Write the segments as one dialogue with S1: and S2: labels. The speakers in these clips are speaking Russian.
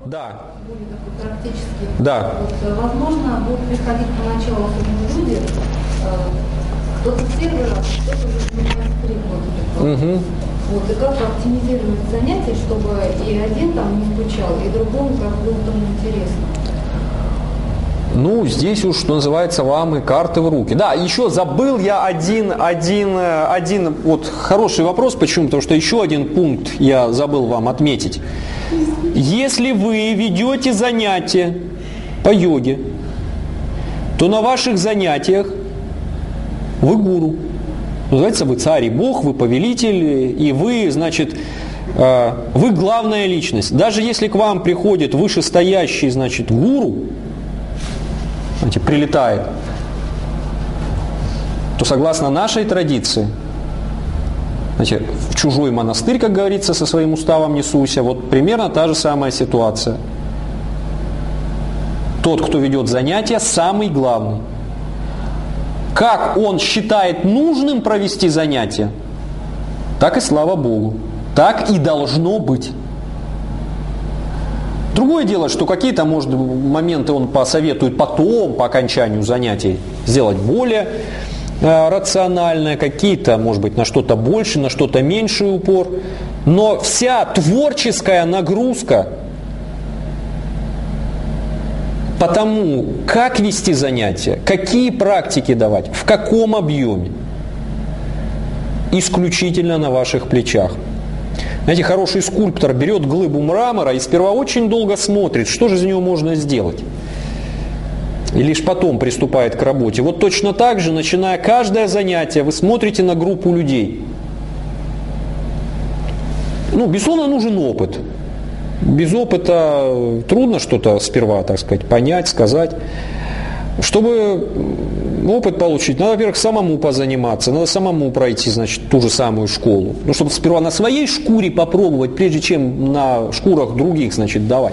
S1: Да.
S2: Более такой практический.
S1: Да.
S2: Вот, возможно, будут приходить поначалу особенно люди, кто-то первый раз, кто-то уже занимается 3 года.
S1: Угу.
S2: Вот, и как оптимизировать занятия, чтобы и один там не скучал, и другому как было там интересно.
S1: Ну, здесь уж, что называется, вам и карты в руки. Да, еще забыл я один вот хороший вопрос. Почему? Потому что еще один пункт я забыл вам отметить. Если вы ведете занятия по йоге, то на ваших занятиях вы гуру. Называется, вы царь и бог, вы повелитель, и вы, значит, вы главная личность. Даже если к вам приходит вышестоящий, значит, гуру, знаете, прилетает, то согласно нашей традиции, знаете, в чужой монастырь, как говорится, со своим уставом не суйся, вот примерно та же самая ситуация. Тот, кто ведет занятия, самый главный. Как он считает нужным провести занятия, так и слава Богу, так и должно быть. Другое дело, что какие-то, может, моменты он посоветует потом, по окончанию занятий, сделать более рационально, какие-то, может быть, на что-то больше, на что-то меньший упор. Но вся творческая нагрузка по тому, как вести занятия, какие практики давать, в каком объеме, исключительно на ваших плечах. Знаете, хороший скульптор берет глыбу мрамора и сперва очень долго смотрит, что же из нее можно сделать. И лишь потом приступает к работе. Вот точно так же, начиная каждое занятие, вы смотрите на группу людей. Ну, безусловно, нужен опыт. Без опыта трудно что-то сперва, так сказать, понять, сказать. Чтобы опыт получить, надо, во-первых, самому позаниматься, надо самому пройти, значит, ту же самую школу. Ну, чтобы сперва на своей шкуре попробовать, прежде чем на шкурах других, значит, давать.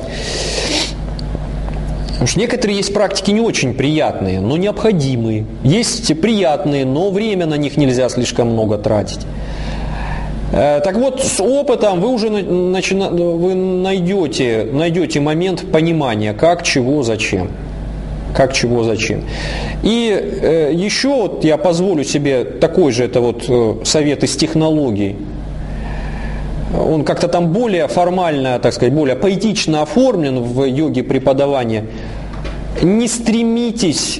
S1: Потому что некоторые есть практики не очень приятные, но необходимые. Есть приятные, но время на них нельзя слишком много тратить. Так вот, с опытом вы уже вы найдете момент понимания, как, чего, зачем. Как, чего, зачем. И еще вот я позволю себе такой же, это вот совет из технологий. Он как-то там более формально, так сказать, более поэтично оформлен в йоге преподавания. Не стремитесь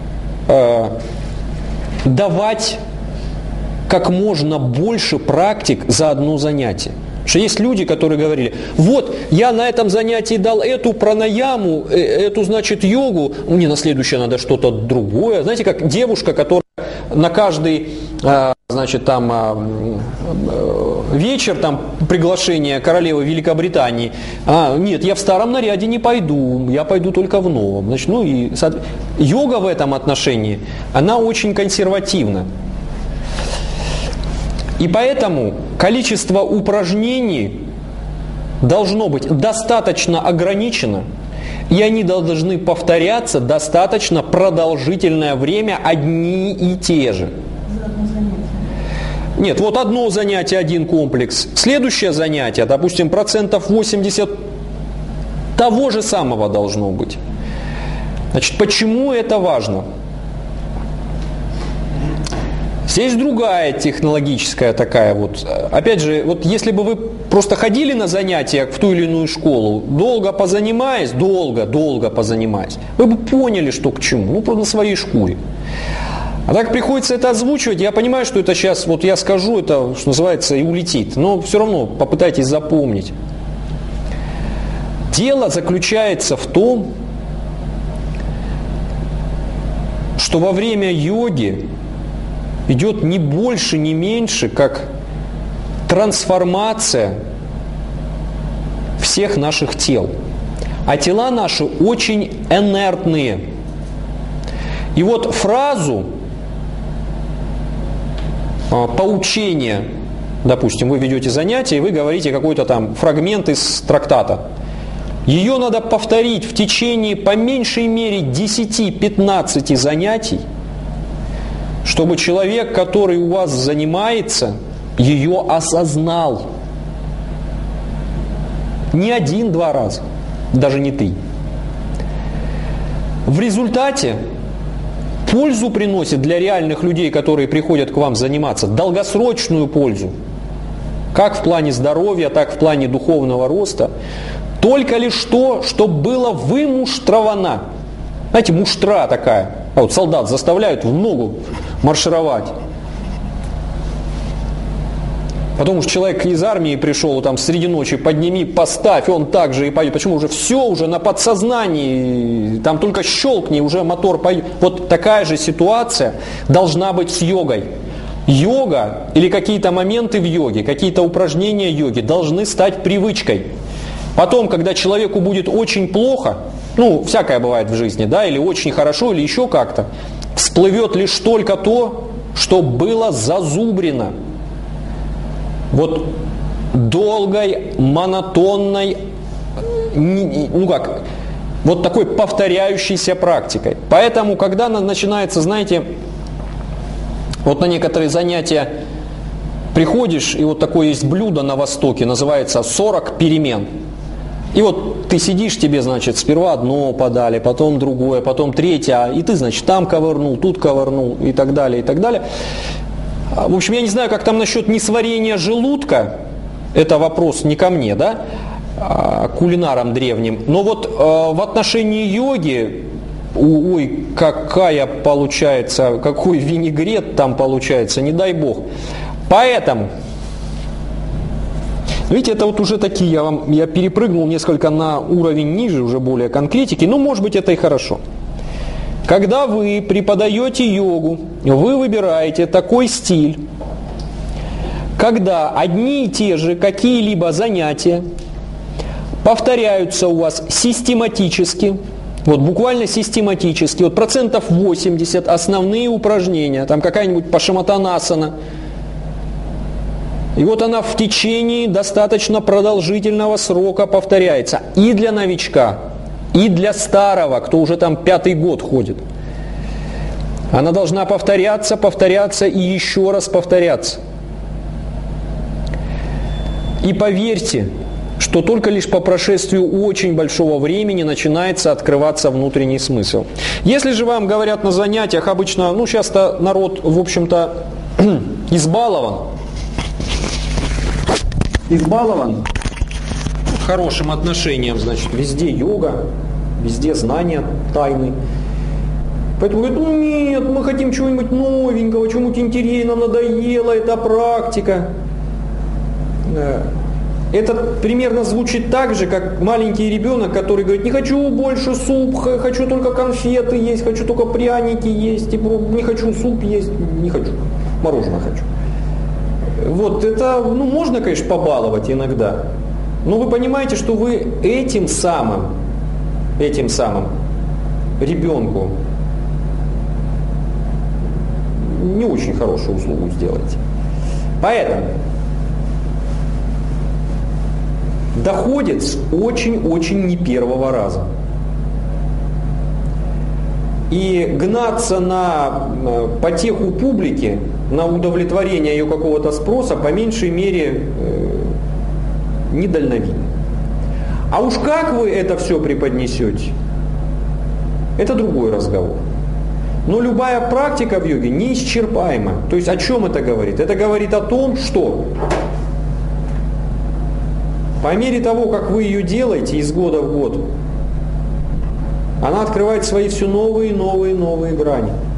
S1: давать как можно больше практик за одно занятие. Потому что есть люди, которые говорили, вот, я на этом занятии дал эту пранаяму, эту, значит, йогу, мне на следующее надо что-то другое. Знаете, как девушка, которая на каждый, значит, там, вечер, там, приглашение королевы Великобритании, нет, я в старом наряде не пойду, я пойду только в новом. Значит, ну и йога в этом отношении, она очень консервативна. И поэтому количество упражнений должно быть достаточно ограничено, и они должны повторяться достаточно продолжительное время одни и те же.
S2: За одно занятие.
S1: Нет, вот одно занятие, один комплекс. Следующее занятие, допустим, 80% того же самого должно быть. Значит, почему это важно? Здесь другая технологическая такая вот. Опять же, вот если бы вы просто ходили на занятия в ту или иную школу, долго позанимаясь, вы бы поняли, что к чему. Ну, просто на своей шкуре. А так приходится это озвучивать. Я понимаю, что это сейчас, вот я скажу, это, что называется, и улетит. Но все равно попытайтесь запомнить. Дело заключается в том, что во время йоги идет не больше, не меньше, как трансформация всех наших тел. А тела наши очень инертные. И вот фразу поучения, допустим, вы ведете занятие, и вы говорите какой-то там фрагмент из трактата. Ее надо повторить в течение по меньшей мере 10-15 занятий, чтобы человек, который у вас занимается, ее осознал. Не 1-2 раза, даже не ты. В результате пользу приносит для реальных людей, которые приходят к вам заниматься, долгосрочную пользу, как в плане здоровья, так в плане духовного роста, только лишь то, что было вымуштровано. Знаете, муштра такая. А вот солдат заставляют в ногу маршировать. Потом уж человек из армии пришел, там среди ночи подними, поставь, он так же и пойдет. Почему? Уже все, уже на подсознании, там только щелкни, уже мотор пойдет. Вот такая же ситуация должна быть с йогой. Йога или какие-то моменты в йоге, какие-то упражнения йоги должны стать привычкой. Потом, когда человеку будет очень плохо, ну, всякое бывает в жизни, да, или очень хорошо, или еще как-то, всплывет лишь только то, что было зазубрено. Вот долгой, монотонной, ну как, вот такой повторяющейся практикой. Поэтому, когда начинается, знаете, вот на некоторые занятия приходишь, и вот такое есть блюдо на Востоке, называется 40 перемен. И вот ты сидишь, тебе, значит, сперва одно подали, потом другое, потом третье, и ты, значит, там ковырнул, тут ковырнул, и так далее, и так далее. В общем, я не знаю, как там насчет несварения желудка, это вопрос не ко мне, да, кулинарам древним, но вот в отношении йоги, ой, какая получается, какой винегрет там получается, не дай бог. Поэтому, видите, это вот уже такие, я перепрыгнул несколько на уровень ниже, уже более конкретики, но может быть это и хорошо. Когда вы преподаете йогу, вы выбираете такой стиль, когда одни и те же какие-либо занятия повторяются у вас систематически, вот буквально систематически, вот 80% основные упражнения, там какая-нибудь пашаматанасана, и вот она в течение достаточно продолжительного срока повторяется и для новичка, и для старого, кто уже там 5-й год ходит. Она должна повторяться, повторяться и еще раз повторяться. И поверьте, что только лишь по прошествию очень большого времени начинается открываться внутренний смысл. Если же вам говорят на занятиях, обычно, ну сейчас-то народ, в общем-то, избалован хорошим отношением, значит, везде йога, везде знания тайны. Поэтому говорят, ну нет, мы хотим чего-нибудь новенького, чего-нибудь интересного, нам надоела эта практика. Это примерно звучит так же, как маленький ребенок, который говорит, не хочу больше суп, хочу только конфеты есть, хочу только пряники есть, не хочу суп есть, не хочу, мороженое хочу. Вот это, ну, можно, конечно, побаловать иногда, но вы понимаете, что вы этим самым ребенку не очень хорошую услугу сделаете. Поэтому доходит с очень-очень не первого раза. И гнаться на потеху публики, на удовлетворение ее какого-то спроса, по меньшей мере, недальновидно. А уж как вы это все преподнесете, это другой разговор. Но любая практика в йоге неисчерпаема. То есть о чем это говорит? Это говорит о том, что по мере того, как вы ее делаете из года в год, она открывает свои все новые и новые грани.